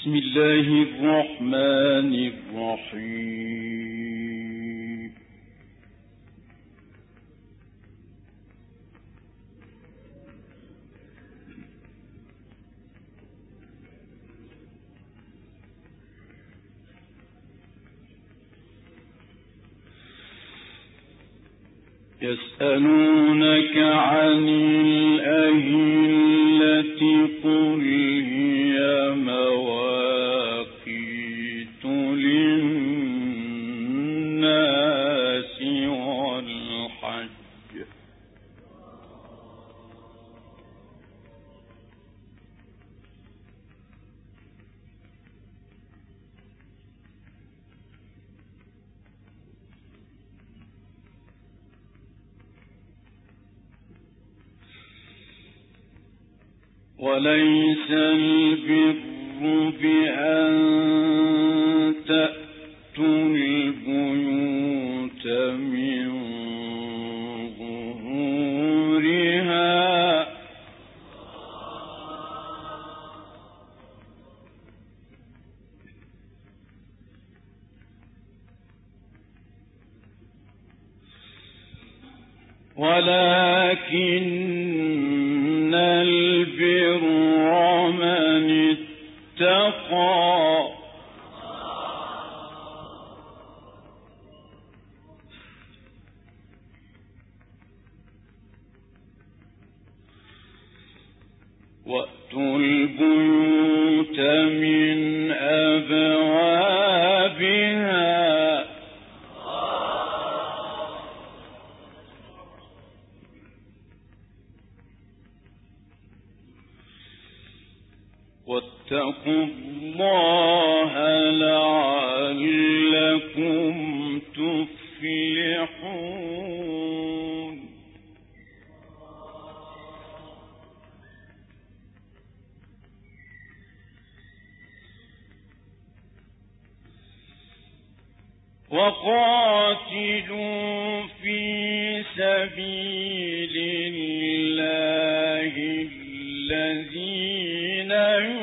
بسم الله الرحمن الرحيم. يسألونك عن الأهلة قل هي مواقيت للناس والحج وليس البر بأن تأتوا البيوت من ظهورها ولكن البر من اتقى وأتوا البيوت من أبوابها واتقوا الله لعلكم تفلحون. وقاتلوا في سبيل الله الذين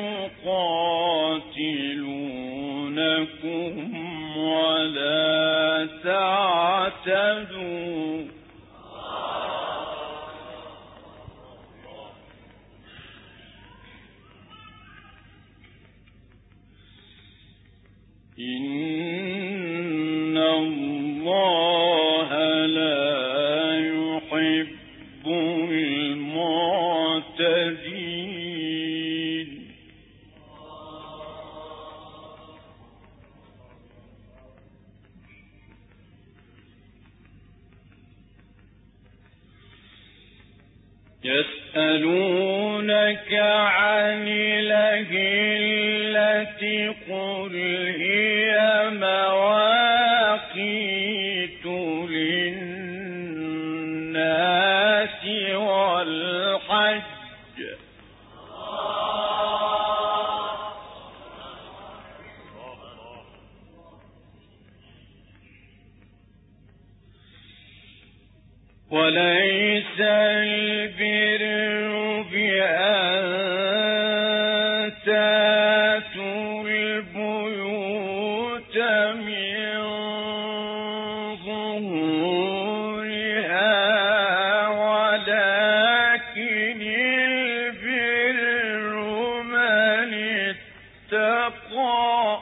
يقاتلونكم ولا تعتدوا إن الله لا يحب المعتدين. يسألونك عن الأهلة قل هي مواقيت للناس والحج وليس البر بأن تأتوا البيوت من ظهورها ولكن البر من اتقى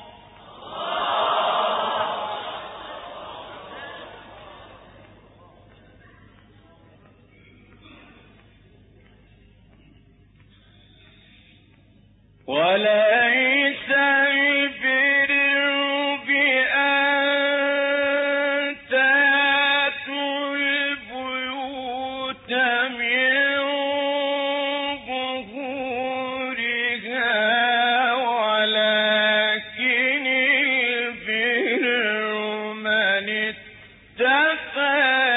وليس البر بأن تأتوا البيوت من ظهورها ولكن البر من اتقى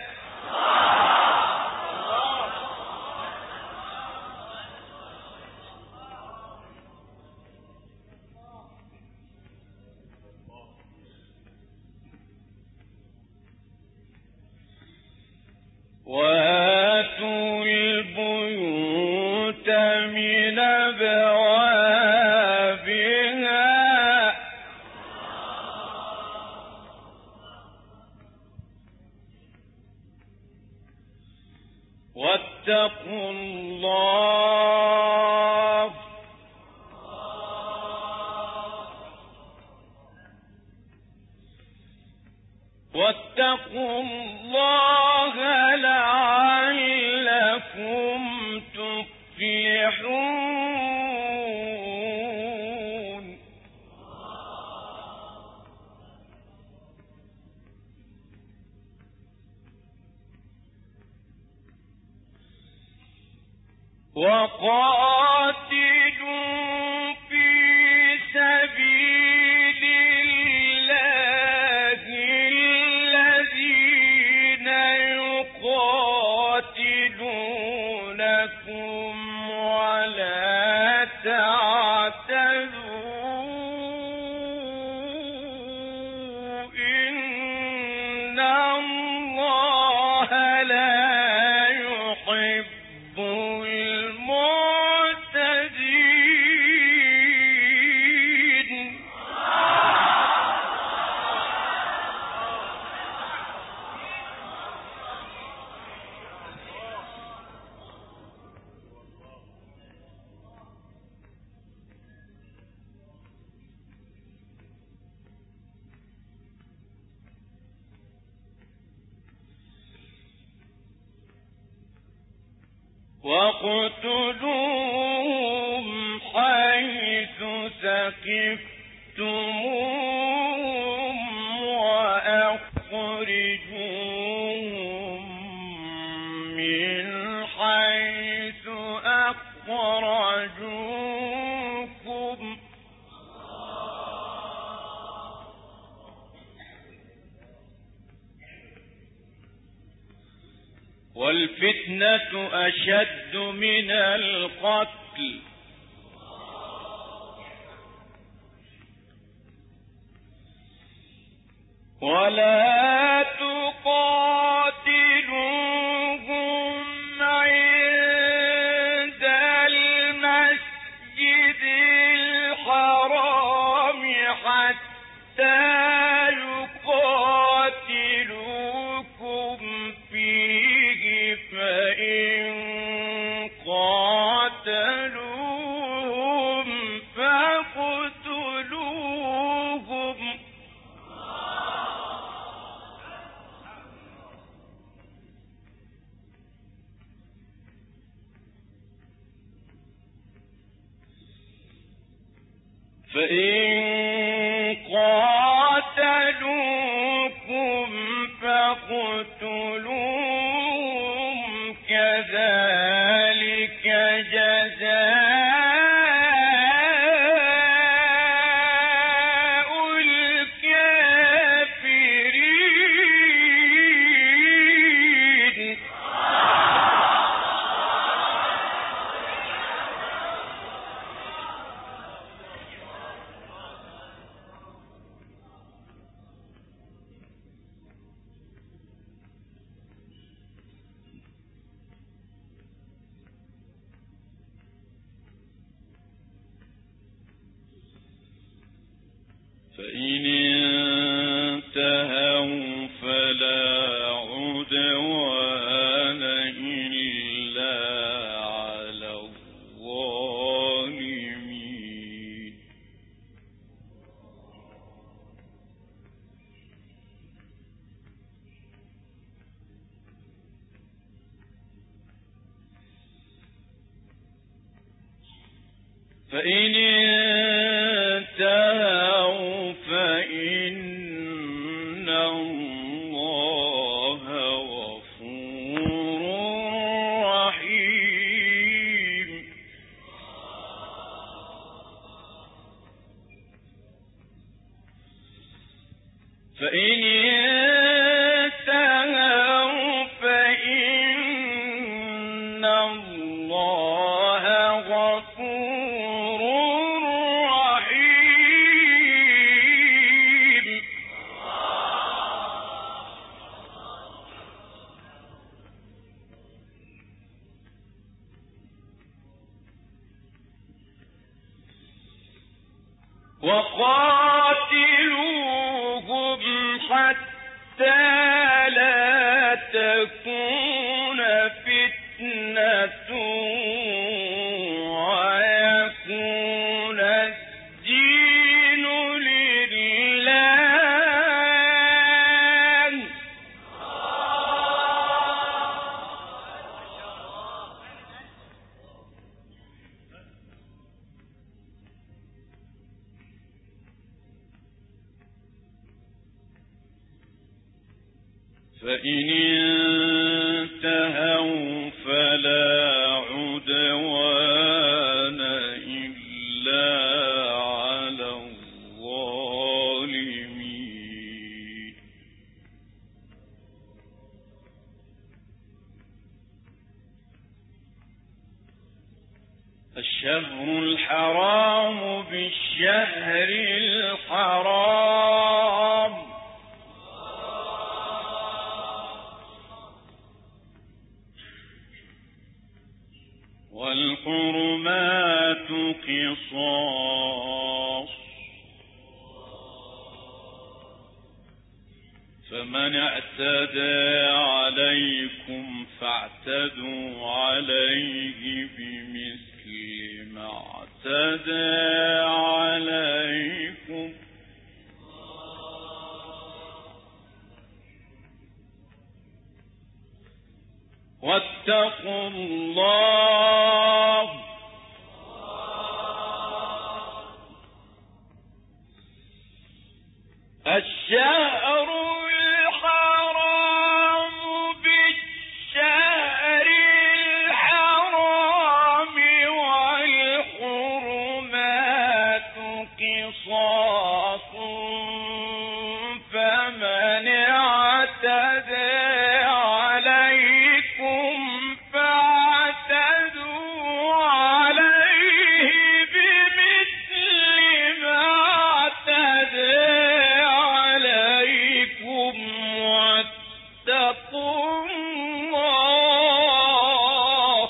وآتوا البيوت من أبوابها واتقوا الله لعلكم تفلحون. وقاتلوا في سبيل الله الذين يقاتلونكم ولا تعتدوا إن الله لا يحب المعتدين. واقتلوهم حيث ثقفتموهم وأخرجوهم من حيث أخرجوكم والفتنة أشد من القتل ولا تقاتلوهم عند المسجد الحرام حتى يقاتلوكم فيه فإن قاتلوهم فاقتلوهم فاقتلوهم كذلك جزاء الكافرين. فإن انتهوا فلا عدوان إلا على الظالمين. فإن انتهوا فإن الله غفور رحيم. فإن انتهوا فإن الله غفور رحيم. وقاتلوهم حتى لا تكون فتنة ويكون الدين لله فإن انتهوا فلا عدوان إلا على الظالمين. الشهر الحرام بالشهر الحرام والحرمات قصاص، فمن اعتدى عليكم فاعتدوا عليه بمثل ما اعتدى عليكم، واتقوا الله الشهر الحرام بالشهر الحرام والحرمات قصاص، فمن اعتدى عليكم فاعتدوا عليه بمثل ما اعتدى عليكم، واتقوا الله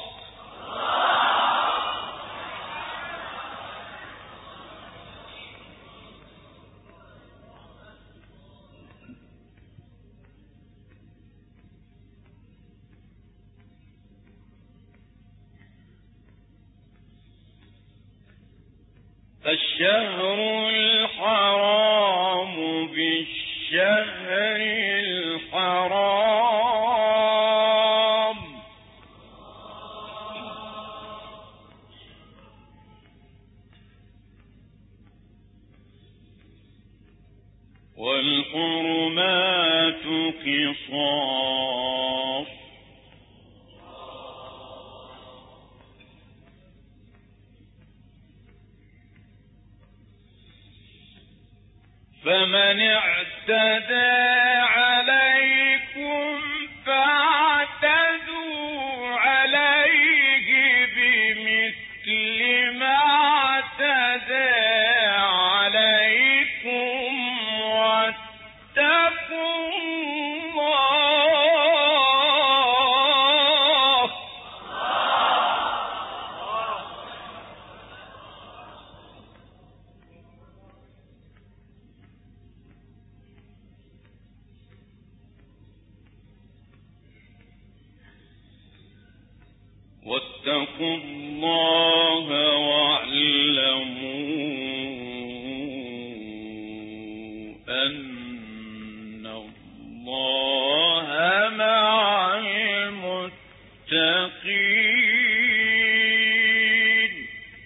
الشهر الحرام بالشهر الحرام والحرمات قصاص، فمن اعتدى عليكم فاعتدوا عليه بمثل ما اعتدى عليكم، واتقوا الله واتقوا الله واعلموا أن الله مع المتقين.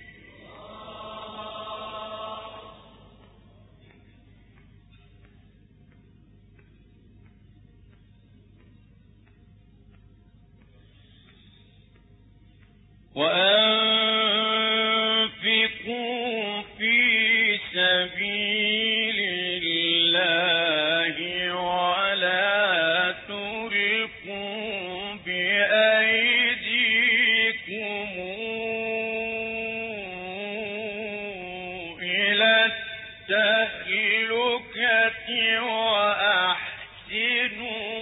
وأنفقوا في سبيل الله ولا تلقوا بأيديكم إلى التهلكة وأحسنوا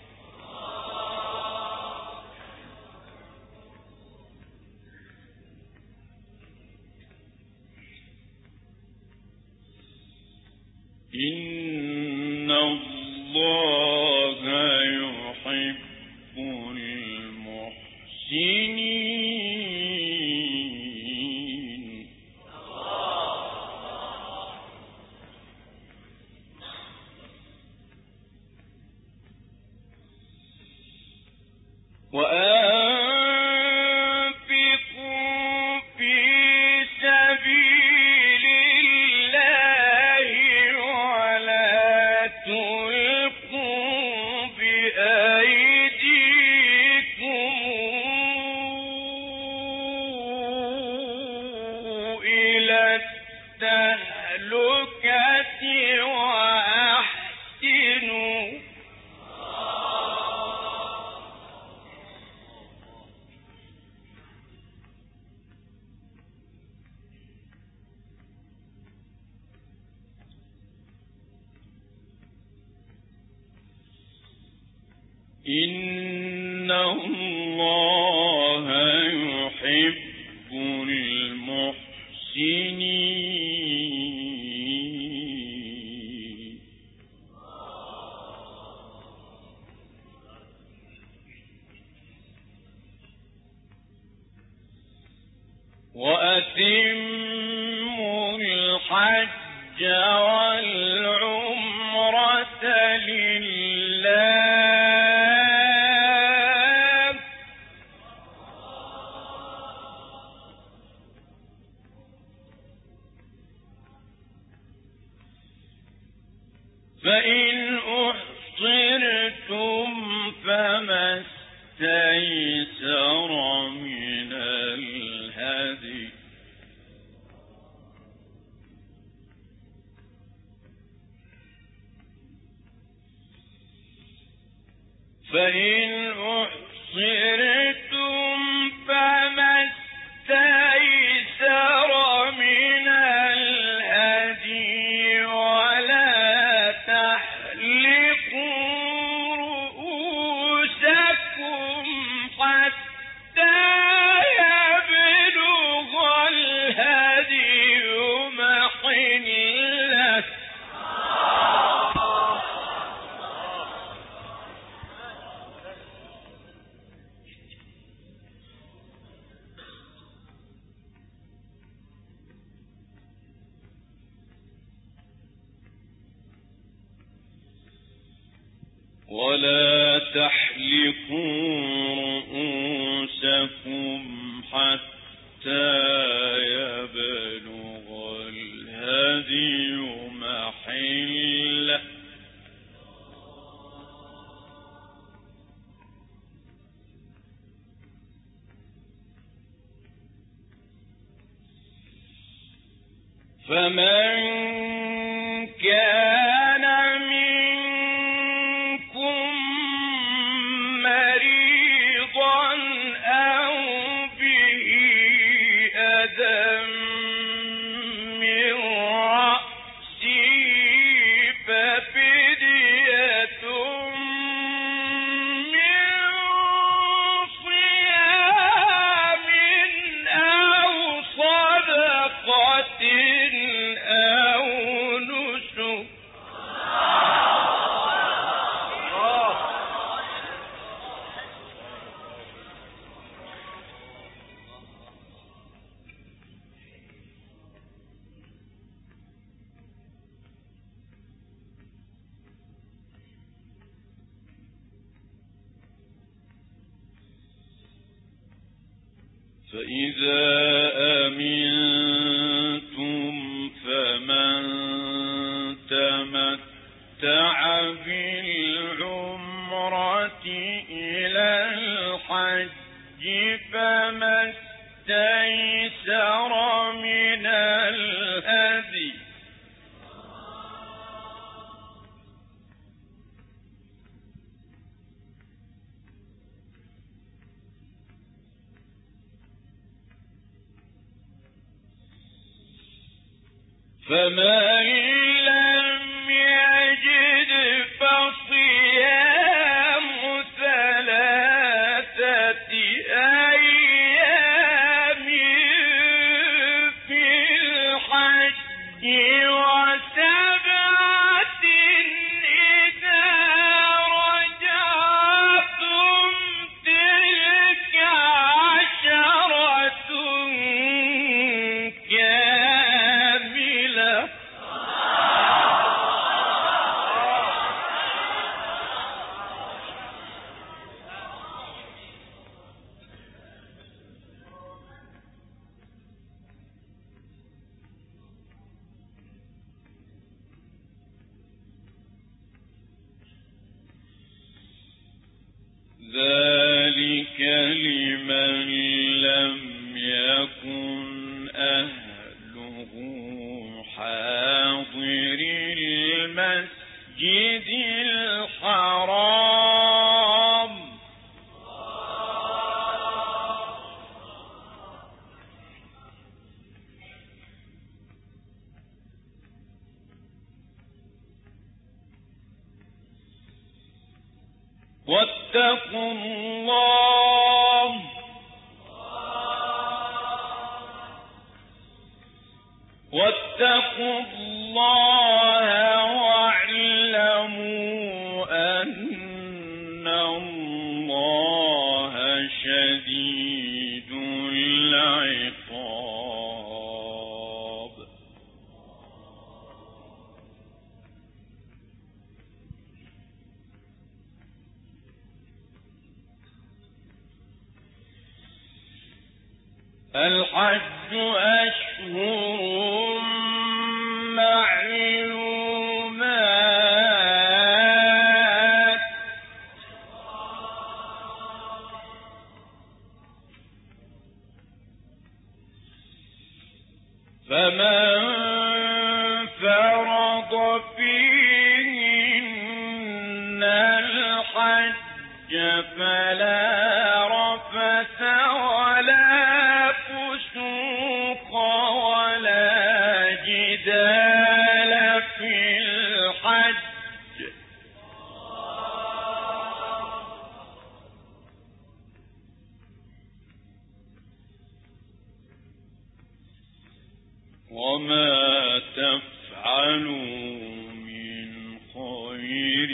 إن الله يحب المحسنين. وأنفقوا في سبيل الله ولا تلقوا التهلكة وأحسنوا إن الله يحب المحسنين وأتموا الحج والعمرة لله فإن أحصرتم فما استيسر من الهدي فإن أحصرتم فما استيسر من الهدي ولا تحلقوا رؤوسكم حتى يبلغ الهدي محله ولا تحلقوا رؤوسكم حتى يبلغ الهدي محله فمن كان منكم مريضا أو به أذى من رأسه ففدية من صيام أو صدقة أو نسك فإذا أمنتم فمن تمتع بالعمرة إلى الحج فما استيسر من الهدي فمن لم يجد فصيام ثلاثة أيام في الحج وسبعة إذا رجعتم تلك عشرة كاملة الحرام واتقوا الله واعلموا أن الله شديد العقاب الحج أشهر معلومات فمن فرض فيهن الحج فلا رفث ولا فسوق ولا جدال في الحج وما تفعلوا من خير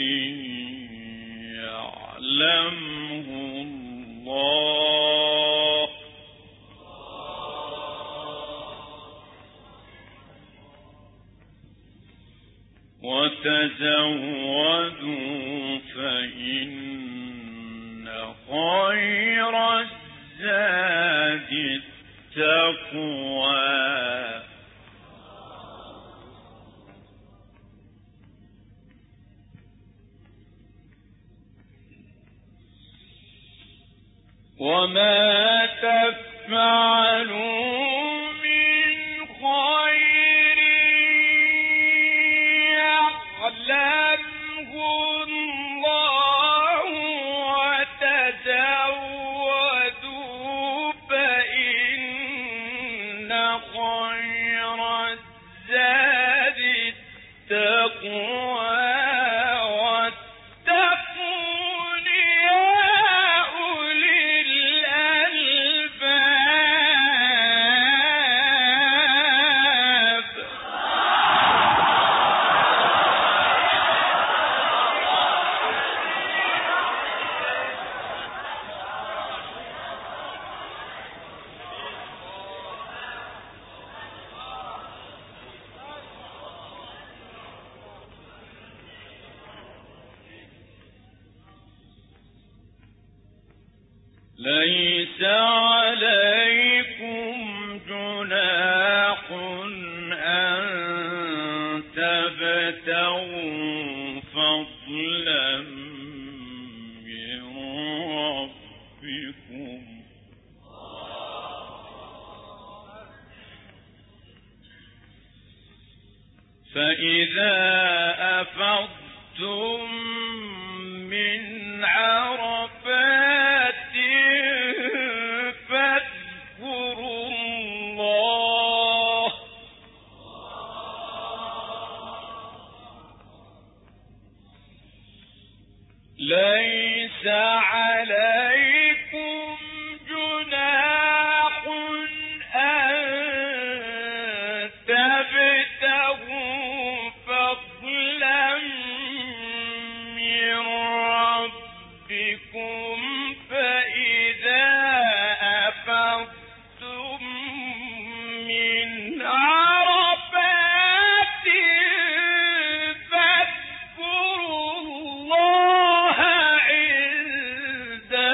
يعلمه الله وتزودوا فإن خير الزاد التقوى وما تفعلوا من خير يعلمه الله وتزودوا فإن خير الزاد التقوى ليس عليكم جناح أن تبتغوا فضلا من ربكم فإذا أفضتم من عرفات فاذكروا الله ليس عليكم جناح أن تبتغوا فضلا من ربكم فإذا أفضتم من عرفات فاذكروا الله عند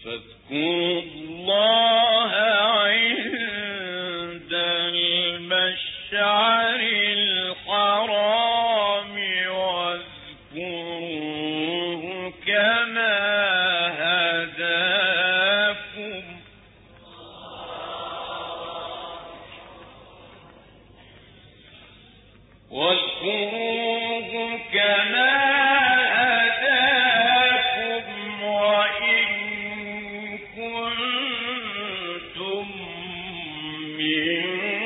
فاذكروا الله عند المشعر الحرام واذكروه كما هداكم وإن كنتم من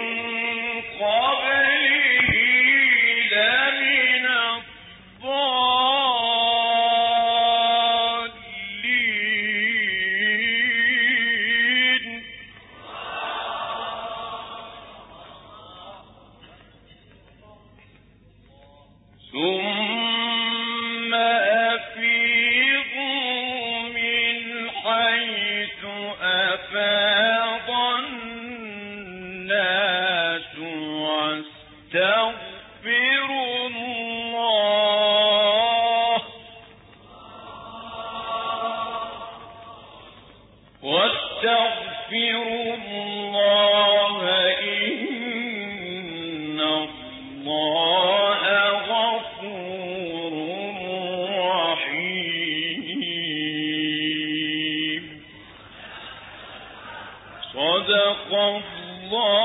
قبله لمن الضالين ثم أفيضوا من حيث أفاض الناس واستغفروا الله إن الله غفور رحيم. صدق الله